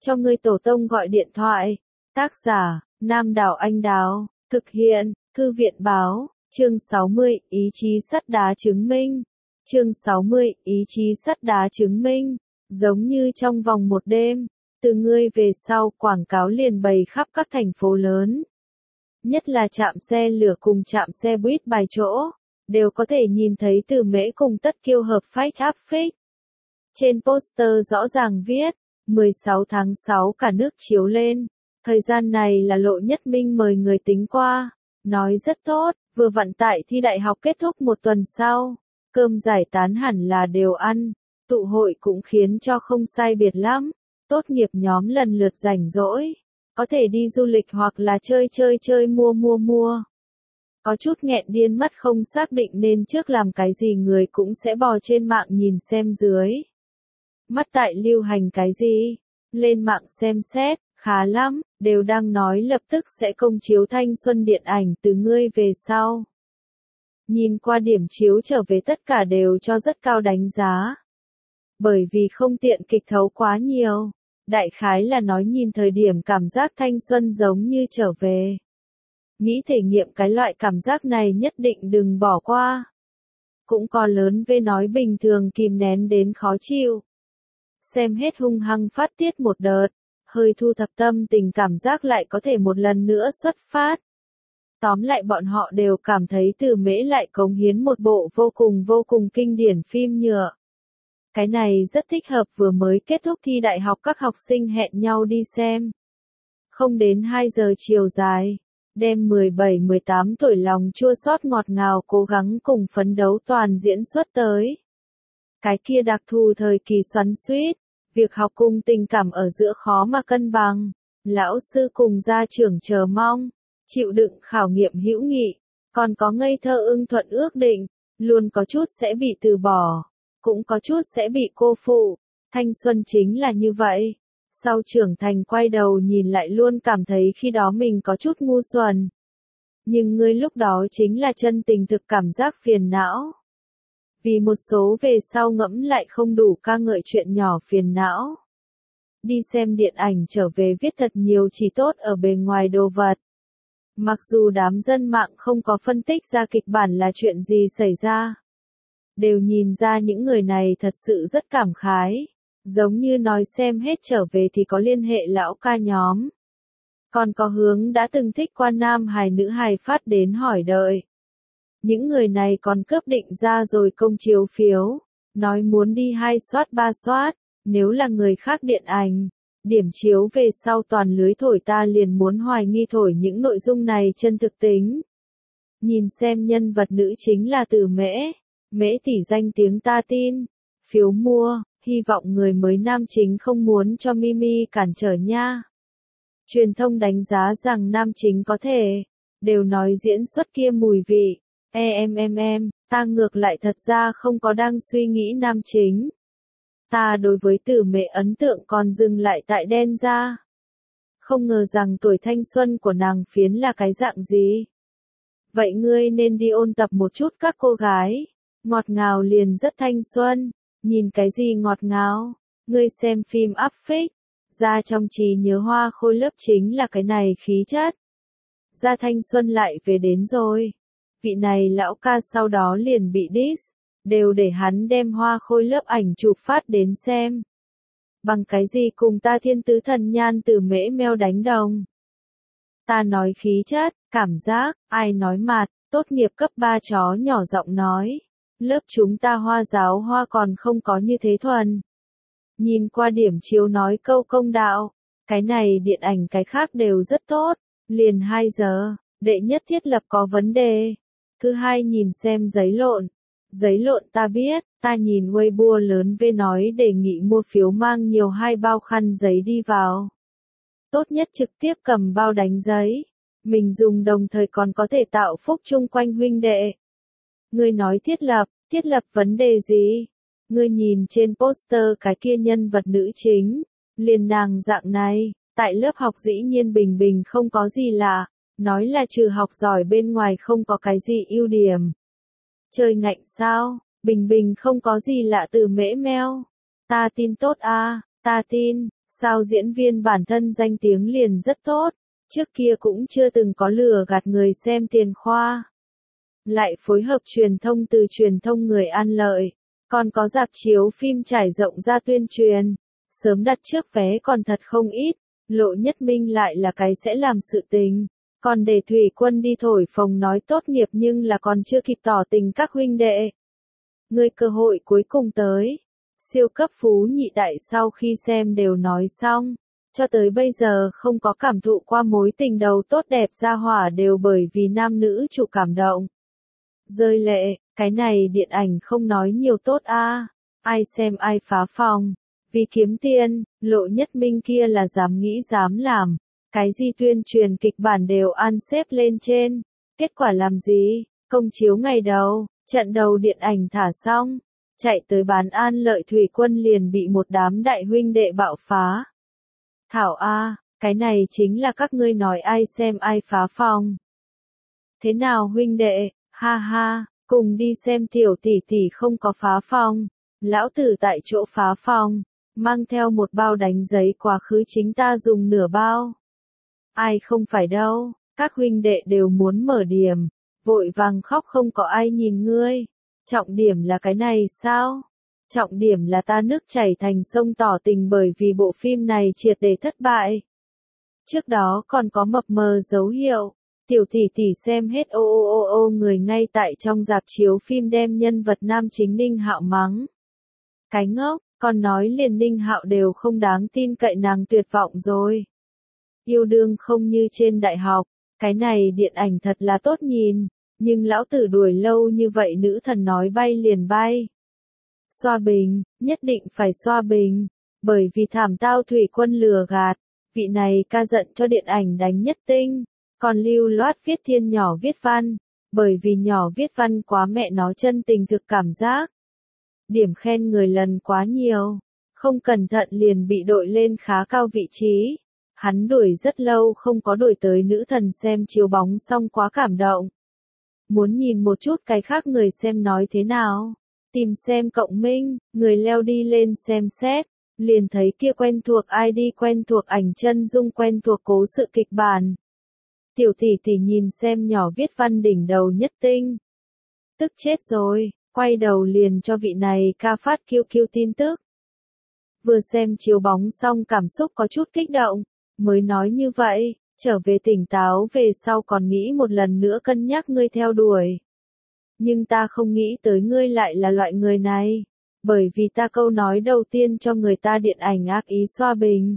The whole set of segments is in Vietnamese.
cho ngươi tổ tông gọi điện thoại. Tác giả, Nam Đảo Anh Đào, thực hiện, Thư viện Báo, chương 60, ý chí sắt đá chứng minh. Chương 60, ý chí sắt đá chứng minh. Giống như trong vòng một đêm, từ ngươi về sau quảng cáo liền bày khắp các thành phố lớn. Nhất là trạm xe lửa cùng trạm xe buýt bài chỗ, đều có thể nhìn thấy Từ Mễ cùng Tất Kiêu hợp phách áp phích. Trên poster rõ ràng viết, 16 tháng 6 cả nước chiếu lên, thời gian này là Lộ Nhất Minh mời người tính qua, nói rất tốt, vừa vặn tại thi đại học kết thúc một tuần sau, cơm giải tán hẳn là đều ăn, tụ hội cũng khiến cho không sai biệt lắm, tốt nghiệp nhóm lần lượt rảnh rỗi, có thể đi du lịch hoặc là chơi mua. Có chút nghẹn điên mất không xác định nên trước làm cái gì người cũng sẽ bò trên mạng nhìn xem dưới. Mắt tại lưu hành cái gì? Lên mạng xem xét, khá lắm, đều đang nói lập tức sẽ công chiếu thanh xuân điện ảnh Từ ngươi về sau. Nhìn qua điểm chiếu trở về tất cả đều cho rất cao đánh giá. Bởi vì không tiện kịch thấu quá nhiều, đại khái là nói nhìn thời điểm cảm giác thanh xuân giống như trở về. Nghĩ thể nghiệm cái loại cảm giác này nhất định đừng bỏ qua. Cũng có lớn về nói bình thường kìm nén đến khó chịu. Xem hết hung hăng phát tiết một đợt, hơi thu thập tâm tình cảm giác lại có thể một lần nữa xuất phát. Tóm lại bọn họ đều cảm thấy Từ Mễ lại cống hiến một bộ vô cùng kinh điển phim nhựa. Cái này rất thích hợp vừa mới kết thúc thi đại học các học sinh hẹn nhau đi xem. Không đến 2 giờ chiều dài, đem 17-18 tuổi lòng chua xót ngọt ngào cố gắng cùng phấn đấu toàn diễn xuất tới. Cái kia đặc thù thời kỳ xoắn xuýt, việc học cùng tình cảm ở giữa khó mà cân bằng, lão sư cùng gia trưởng chờ mong, chịu đựng khảo nghiệm hữu nghị, còn có ngây thơ ưng thuận ước định, luôn có chút sẽ bị từ bỏ, cũng có chút sẽ bị cô phụ, thanh xuân chính là như vậy. Sau trưởng thành quay đầu nhìn lại luôn cảm thấy khi đó mình có chút ngu xuẩn. Nhưng ngươi lúc đó chính là chân tình thực cảm giác phiền não. Vì một số về sau ngẫm lại không đủ ca ngợi chuyện nhỏ phiền não. Đi xem điện ảnh trở về viết thật nhiều chỉ tốt ở bề ngoài đồ vật. Mặc dù đám dân mạng không có phân tích ra kịch bản là chuyện gì xảy ra. Đều nhìn ra những người này thật sự rất cảm khái. Giống như nói xem hết trở về thì có liên hệ lão ca nhóm. Còn có hướng đã từng thích qua nam hài nữ hài phát đến hỏi đợi. Những người này còn cướp định ra rồi công chiếu phiếu, nói muốn đi 2 soát 3 soát, nếu là người khác điện ảnh, điểm chiếu về sau toàn lưới thổi ta liền muốn hoài nghi thổi những nội dung này chân thực tính. Nhìn xem nhân vật nữ chính là Từ Mễ, Mễ tỷ danh tiếng ta tin, phiếu mua, hy vọng người mới nam chính không muốn cho Mimi cản trở nha. Truyền thông đánh giá rằng nam chính có thể, đều nói diễn xuất kia mùi vị. Ta ngược lại thật ra không có đang suy nghĩ nam chính. Ta đối với Từ Mễ ấn tượng còn dừng lại tại đen da. Không ngờ rằng tuổi thanh xuân của nàng phiến là cái dạng gì. Vậy ngươi nên đi ôn tập một chút các cô gái. Ngọt ngào liền rất thanh xuân. Nhìn cái gì ngọt ngào? Ngươi xem phim áp phích. Ra trong trí nhớ Hoa Khôi lớp chính là cái này khí chất. Ra thanh xuân lại về đến rồi. Vị này lão ca sau đó liền bị diss, đều để hắn đem Hoa Khôi lớp ảnh chụp phát đến xem. Bằng cái gì cùng ta thiên tứ thần nhan Từ Mễ meo đánh đồng. Ta nói khí chất, cảm giác, ai nói mạt, tốt nghiệp cấp 3 chó nhỏ giọng nói. Lớp chúng ta Hoa giáo Hoa còn không có như thế thuần. Nhìn qua điểm chiếu nói câu công đạo, cái này điện ảnh cái khác đều rất tốt, liền 2 giờ, đệ nhất thiết lập có vấn đề. Thứ hai nhìn xem giấy lộn ta biết, ta nhìn Weibo lớn về nói đề nghị mua phiếu mang nhiều 2 bao khăn giấy đi vào. Tốt nhất trực tiếp cầm bao đánh giấy, mình dùng đồng thời còn có thể tạo phúc chung quanh huynh đệ. Ngươi nói thiết lập vấn đề gì? Ngươi nhìn trên poster cái kia nhân vật nữ chính, liền nàng dạng này, tại lớp học dĩ nhiên bình bình không có gì lạ, nói là trừ học giỏi bên ngoài không có cái gì ưu điểm. Chơi ngạnh sao, bình bình không có gì lạ Từ Mễ meo. Ta tin tốt a, ta tin, Sao diễn viên bản thân danh tiếng liền rất tốt, trước kia cũng chưa từng có lừa gạt người xem tiền khoa. Lại phối hợp truyền thông từ truyền thông người ăn lợi, còn có rạp chiếu phim trải rộng ra tuyên truyền, sớm đặt trước vé còn thật không ít, Lộ Nhất Minh lại là cái sẽ làm sự tình, còn để Thủy Quân đi thổi phồng nói tốt nghiệp nhưng là còn chưa kịp tỏ tình các huynh đệ. Người cơ hội cuối cùng tới, siêu cấp phú nhị đại sau khi xem đều nói xong, cho tới bây giờ không có cảm thụ qua mối tình đầu tốt đẹp ra hỏa đều bởi vì nam nữ chủ cảm động. Rơi lệ, cái này điện ảnh không nói nhiều tốt a, ai xem ai phá phòng, vì kiếm tiền, Lộ Nhất Minh kia là dám nghĩ dám làm, cái gì tuyên truyền kịch bản đều ăn xếp lên trên, kết quả làm gì, công chiếu ngày đầu, trận đầu điện ảnh thả xong, chạy tới bán An Lợi Thủy Quân liền bị một đám đại huynh đệ bạo phá. Thảo a, cái này chính là các ngươi nói ai xem ai phá phòng. Thế nào huynh đệ, ha ha, cùng đi xem tiểu tỷ tỷ không có phá phòng, lão tử tại chỗ phá phòng, mang theo một bao đánh giấy quá khứ chính ta dùng nửa bao. Ai không phải đâu, các huynh đệ đều muốn mở điểm, vội vàng khóc không có ai nhìn ngươi. Trọng điểm là cái này sao? Trọng điểm là ta nước chảy thành sông tỏ tình bởi vì bộ phim này triệt để thất bại. Trước đó còn có mập mờ dấu hiệu, tiểu tỷ tỷ xem hết ô người ngay tại trong rạp chiếu phim đem nhân vật nam chính Ninh Hạo mắng. Cái ngốc, còn nói liền Ninh Hạo đều không đáng tin cậy nàng tuyệt vọng rồi. Yêu đương không như trên đại học, cái này điện ảnh thật là tốt nhìn, nhưng lão tử đuổi lâu như vậy nữ thần nói bay liền bay. Xoa bình, nhất định phải xoa bình, bởi vì thảm tao Thủy Quân lừa gạt, vị này ca giận cho điện ảnh đánh nhất tinh, còn lưu loát viết thiên nhỏ viết văn, bởi vì nhỏ viết văn quá mẹ nó chân tình thực cảm giác. Điểm khen người lần quá nhiều, không cẩn thận liền bị đội lên khá cao vị trí. Hắn đuổi rất lâu không có đuổi tới nữ thần xem chiếu bóng xong quá cảm động. Muốn nhìn một chút cái khác người xem nói thế nào. Tìm xem cộng minh, người leo đi lên xem xét, liền thấy kia quen thuộc ID quen thuộc ảnh chân dung quen thuộc cố sự kịch bản. Tiểu tỷ tỷ nhìn xem nhỏ viết văn đỉnh đầu nhất tinh. Tức chết rồi, quay đầu liền cho vị này ca phát QQ tin tức. Vừa xem chiếu bóng xong cảm xúc có chút kích động, mới nói như vậy, trở về tỉnh táo về sau còn nghĩ một lần nữa cân nhắc ngươi theo đuổi. Nhưng ta không nghĩ tới ngươi lại là loại người này, bởi vì ta câu nói đầu tiên cho người ta điện ảnh ác ý xoa bình.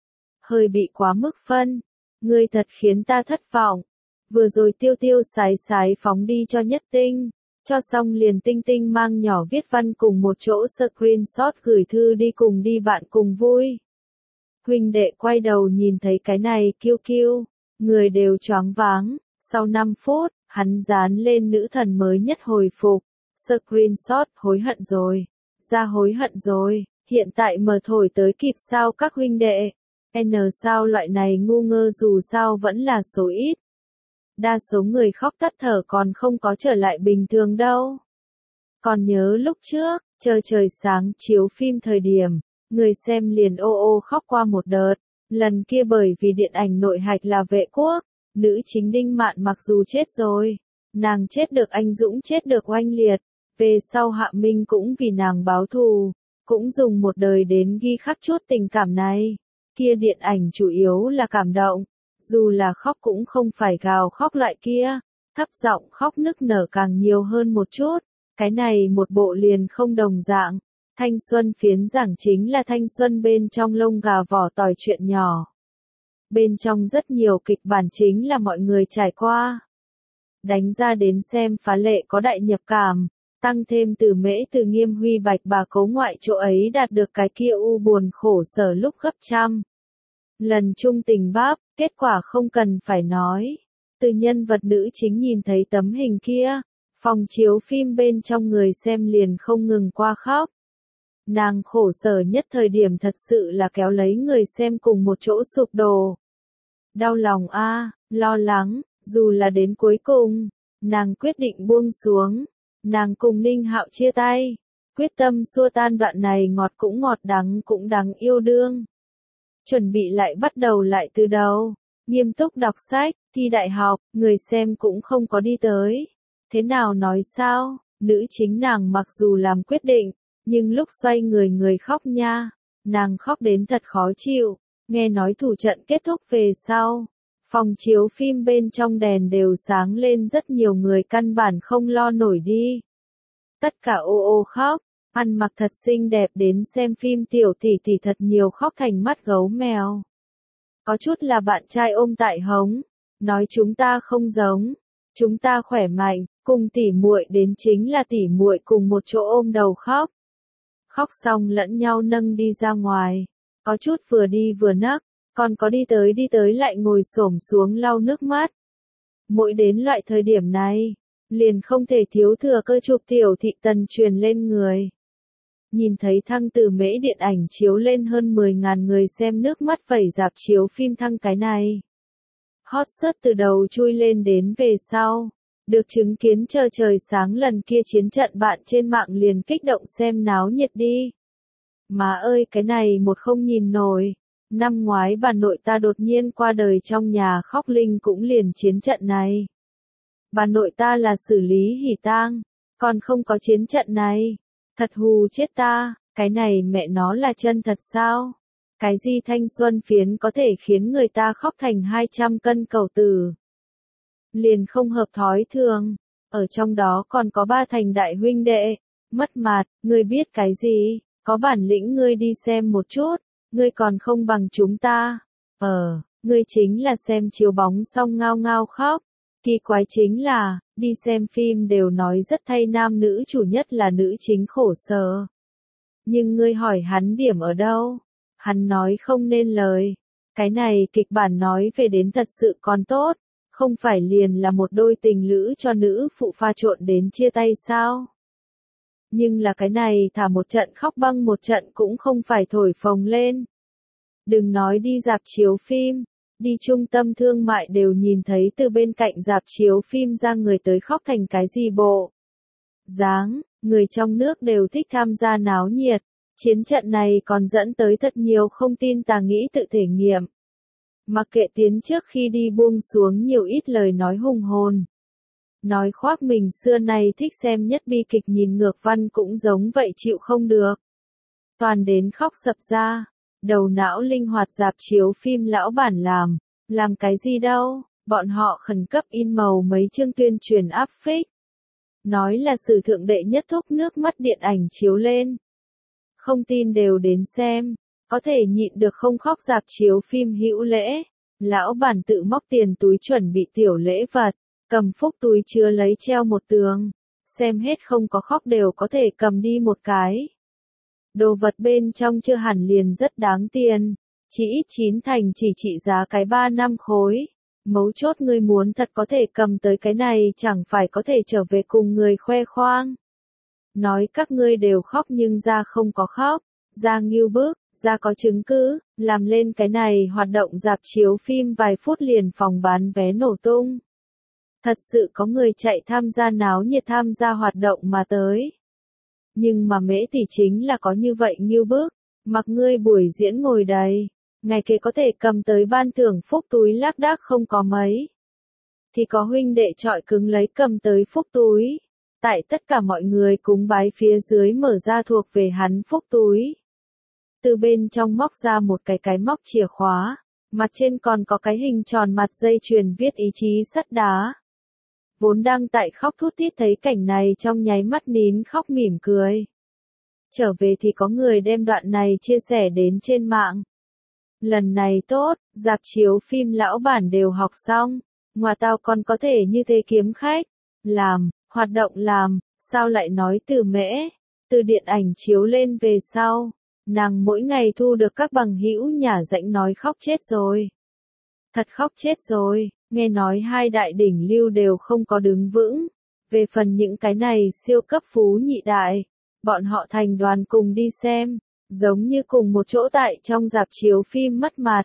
Hơi bị quá mức phân, ngươi thật khiến ta thất vọng. Vừa rồi tiêu tiêu sái sái phóng đi cho nhất tinh, cho xong liền tinh tinh mang nhỏ viết văn cùng một chỗ screenshot gửi thư đi cùng đi bạn cùng vui. Huynh đệ quay đầu nhìn thấy cái này kiêu kiêu, người đều choáng váng, sau 5 phút, hắn dán lên nữ thần mới nhất hồi phục, screenshot hối hận rồi, ra hối hận rồi, hiện tại mở thổi tới kịp sao các huynh đệ, N sao loại này ngu ngơ dù sao vẫn là số ít. Đa số người khóc tắt thở còn không có trở lại bình thường đâu. Còn nhớ lúc trước, chờ trời sáng chiếu phim thời điểm, người xem liền ô khóc qua một đợt, lần kia bởi vì điện ảnh nội hạch là vệ quốc, nữ chính Đinh Mạn mặc dù chết rồi, nàng chết được anh dũng chết được oanh liệt, về sau Hạ Minh cũng vì nàng báo thù, cũng dùng một đời đến ghi khắc chút tình cảm này, kia điện ảnh chủ yếu là cảm động, dù là khóc cũng không phải gào khóc loại kia, thấp giọng khóc nức nở càng nhiều hơn một chút, cái này một bộ liền không đồng dạng. Thanh xuân phiến giảng chính là thanh xuân bên trong lông gà vỏ tỏi chuyện nhỏ. Bên trong rất nhiều kịch bản chính là mọi người trải qua. Đánh ra đến xem phá lệ có đại nhập cảm, tăng thêm từ Mễ từ Nghiêm Huy Bạch bà cấu ngoại chỗ ấy đạt được cái kia u buồn khổ sở lúc gấp trăm. Lần chung tình báp, kết quả không cần phải nói. Từ nhân vật nữ chính nhìn thấy tấm hình kia, phòng chiếu phim bên trong người xem liền không ngừng qua khóc. Nàng khổ sở nhất thời điểm thật sự là kéo lấy người xem cùng một chỗ sụp đổ. Đau lòng a, lo lắng, dù là đến cuối cùng, nàng quyết định buông xuống. Nàng cùng Ninh Hạo chia tay, quyết tâm xua tan đoạn này ngọt cũng ngọt đắng cũng đắng yêu đương. chuẩn bị lại bắt đầu lại từ đầu, nghiêm túc đọc sách, thi đại học, người xem cũng không có đi tới. Thế nào nói sao, nữ chính nàng mặc dù làm quyết định, nhưng lúc xoay người khóc nha, nàng khóc đến thật khó chịu, nghe nói thủ trận kết thúc về sau. Phòng chiếu phim bên trong đèn đều sáng lên, rất nhiều người căn bản không lo nổi đi. Tất cả ô ô khóc, ăn mặc thật xinh đẹp đến xem phim tiểu tỷ tỷ thật nhiều khóc thành mắt gấu mèo. Có chút là bạn trai ôm tại hống, nói chúng ta không giống, chúng ta khỏe mạnh, cùng tỉ muội đến chính là tỉ muội cùng một chỗ ôm đầu khóc. Khóc xong lẫn nhau nâng đi ra ngoài, có chút vừa đi vừa nấc, còn có đi tới lại ngồi xổm xuống lau nước mắt. Mỗi đến loại thời điểm này, liền không thể thiếu thừa cơ chụp tiểu thị tần truyền lên người. Nhìn thấy thăng từ mễ điện ảnh chiếu lên hơn 10.000 người xem, nước mắt vẩy dạp chiếu phim thăng cái này. Hot search từ đầu chui lên đến về sau. Được chứng kiến chờ trời sáng lần kia chiến trận, bạn trên mạng liền kích động xem náo nhiệt đi. Má ơi cái này một không nhìn nổi. Năm ngoái bà nội ta đột nhiên qua đời trong nhà khóc linh cũng liền chiến trận này. Bà nội ta là xử lý hỉ tang, còn không có chiến trận này. Thật hù chết ta, cái này mẹ nó là chân thật sao? Cái gì thanh xuân phiến có thể khiến người ta khóc thành 200 cân cầu tử? Liền không hợp thói thường, ở trong đó còn có 3 thành đại huynh đệ, mất mặt, ngươi biết cái gì, có bản lĩnh ngươi đi xem một chút, ngươi còn không bằng chúng ta. Ngươi chính là xem chiếu bóng xong ngao ngao khóc. Kỳ quái chính là, đi xem phim đều nói rất thay nam nữ chủ nhất là nữ chính khổ sở. Nhưng ngươi hỏi hắn điểm ở đâu? Hắn nói không nên lời. Cái này kịch bản nói về đến thật sự còn tốt, không phải liền là một đôi tình lữ cho nữ phụ pha trộn đến chia tay sao? Nhưng là cái này thả một trận khóc băng một trận cũng không phải thổi phồng lên. Đừng nói đi rạp chiếu phim, đi trung tâm thương mại đều nhìn thấy từ bên cạnh rạp chiếu phim ra người tới khóc thành cái gì bộ dáng, người trong nước đều thích tham gia náo nhiệt. Chiến trận này còn dẫn tới thật nhiều không tin tà nghĩ tự thể nghiệm. Mặc kệ tiến trước khi đi buông xuống nhiều ít lời nói hùng hồn. Nói khoác mình xưa nay thích xem nhất bi kịch nhìn ngược văn cũng giống vậy chịu không được. Toàn đến khóc sập ra. Đầu não linh hoạt rạp chiếu phim lão bản làm cái gì đâu, bọn họ khẩn cấp in màu mấy chương tuyên truyền áp phích. Nói là sử thượng đệ nhất thúc nước mắt điện ảnh chiếu lên. Không tin đều đến xem, có thể nhịn được không khóc rạp chiếu phim hữu lễ. Lão bản tự móc tiền túi chuẩn bị tiểu lễ vật, cầm phúc túi chứa lấy treo một tường. Xem hết không có khóc đều có thể cầm đi một cái. Đồ vật bên trong chưa hẳn liền rất đáng tiền, chỉ ít 9 thành chỉ trị giá cái 3-5 khối. Mấu chốt ngươi muốn thật có thể cầm tới cái này chẳng phải có thể trở về cùng người khoe khoang. Nói các ngươi đều khóc nhưng ra không có khóc, ra ngưu bức, ra có chứng cứ, làm lên cái này hoạt động rạp chiếu phim vài phút liền phòng bán vé nổ tung. Thật sự có người chạy tham gia náo nhiệt tham gia hoạt động mà tới. Nhưng mà mễ tỷ chính là có như vậy ngưu bức, mặc ngươi buổi diễn ngồi đầy, ngày kế có thể cầm tới ban thưởng phúc túi lác đác không có mấy. Thì có huynh đệ trọi cứng lấy cầm tới phúc túi. Tại tất cả mọi người cúng bái phía dưới mở ra thuộc về hắn phúc túi. Từ bên trong móc ra một cái móc chìa khóa, mặt trên còn có cái hình tròn mặt dây chuyền viết ý chí sắt đá. Vốn đang tại khóc thút thít thấy cảnh này trong nháy mắt nín khóc mỉm cười. Trở về thì có người đem đoạn này chia sẻ đến trên mạng. Lần này tốt, rạp chiếu phim lão bản đều học xong, ngoài tao còn có thể như thế kiếm khách, làm, hoạt động làm, sao lại nói từ mễ, từ điện ảnh chiếu lên về sau, nàng mỗi ngày thu được các bằng hữu nhả rãnh nói khóc chết rồi. Thật khóc chết rồi, nghe nói hai đại đỉnh lưu đều không có đứng vững. Về phần những cái này siêu cấp phú nhị đại, bọn họ thành đoàn cùng đi xem, giống như cùng một chỗ tại trong rạp chiếu phim mất mặt.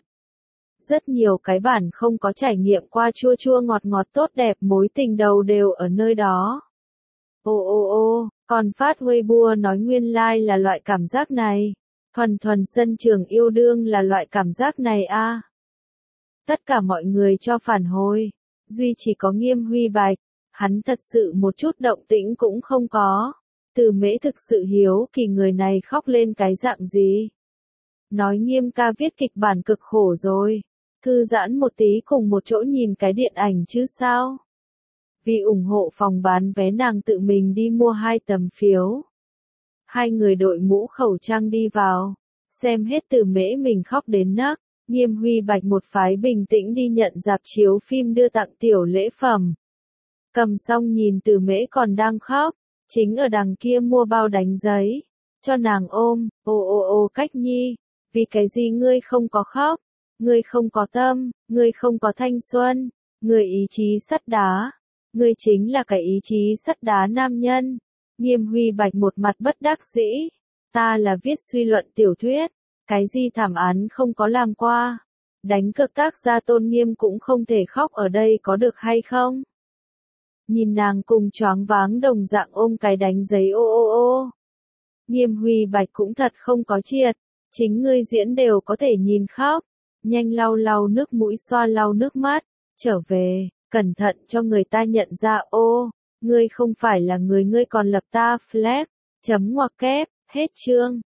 Rất nhiều cái bản không có trải nghiệm qua chua chua ngọt ngọt tốt đẹp mối tình đầu đều ở nơi đó. Còn phát Weibo nói nguyên lai là loại cảm giác này. Thuần thuần sân trường yêu đương là loại cảm giác này a. Tất cả mọi người cho phản hồi, duy chỉ có Nghiêm Huy Bạch, hắn thật sự một chút động tĩnh cũng không có. Từ Mễ thực sự hiếu kỳ người này khóc lên cái dạng gì. Nói Nghiêm ca viết kịch bản cực khổ rồi, thư giãn một tí cùng một chỗ nhìn cái điện ảnh chứ sao. Vì ủng hộ phòng bán vé nàng tự mình đi mua 2 tấm phiếu. Hai người đội mũ khẩu trang đi vào, xem hết Từ Mễ mình khóc đến nấc. Nghiêm Huy Bạch một phái bình tĩnh đi nhận dạp chiếu phim đưa tặng tiểu lễ phẩm. Cầm xong nhìn Từ Mễ còn đang khóc, chính ở đằng kia mua bao đánh giấy, cho nàng ôm, ô Cách Nhi, vì cái gì ngươi không có khóc, ngươi không có tâm, ngươi không có thanh xuân, ngươi ý chí sắt đá, ngươi chính là cái ý chí sắt đá nam nhân. Nghiêm Huy Bạch một mặt bất đắc dĩ, ta là viết suy luận tiểu thuyết. Cái gì thảm án không có làm qua, đánh cược tác gia tôn nghiêm cũng không thể khóc ở đây có được hay không? Nhìn nàng cùng choáng váng đồng dạng ôm cái đánh giấy ô. Nghiêm Huy Bạch cũng thật không có triệt, chính ngươi diễn đều có thể nhìn khóc, nhanh lau lau nước mũi xoa lau nước mắt, trở về, cẩn thận cho người ta nhận ra ngươi không phải là người ngươi còn lập ta flag, chấm ngoặc kép, hết chương.